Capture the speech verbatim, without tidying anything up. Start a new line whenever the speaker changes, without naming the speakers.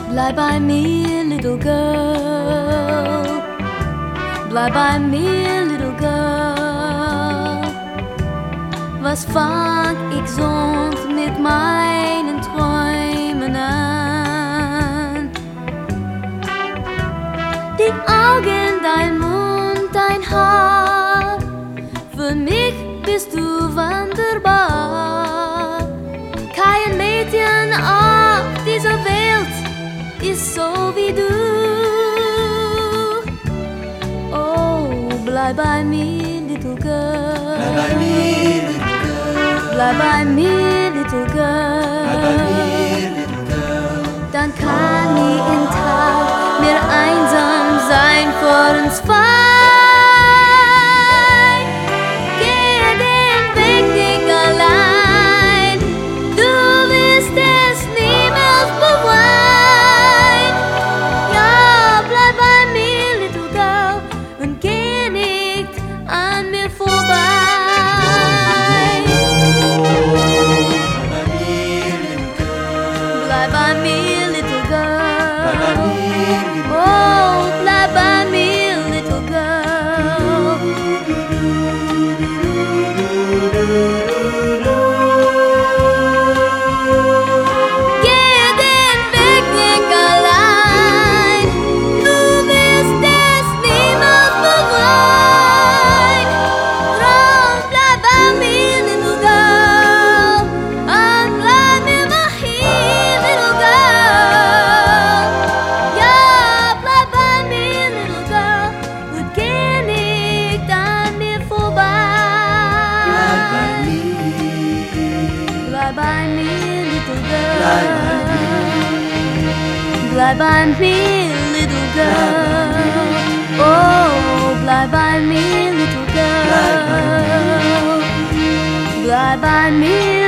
Bleib bei mir, little girl. Bleib bei mir, little girl. Was fang ich sonst mit meinen Träumen an? Die Augen, dein Mund, dein Haar, für mich bist du wunderbar. Kein Mädchen auf dieser Welt ist so wie du. Oh, bleib bei mir, little girl.
Bleib bei mir, little girl.
Bleib bei mir, little girl.
Bleib bei mir, little girl.
Dann kann nie ein Tag mehr einsam sein vor uns zwei. Gehe den Weg nicht allein, du wirst es niemals bereuen. Ja, bleib bei mir, little girl, und geh nicht an mir vorbei. Bleib bei mir, little girl. Oh, bleib bei mir, little girl. Geh den Weg nicht allein, du wirst es niemals bereuen. Drum bleib bei mir, little girl, und bleib immer hier, little girl. Ja, bleib bei mir, little girl, und geh nicht an mir vorbei.
Bleib bei mir.
Bleib bei mir, little girl.
Bleib bei mir.
Bleib bei mir, little girl. Oh, bleib bei mir, little girl. Bleib bei mir.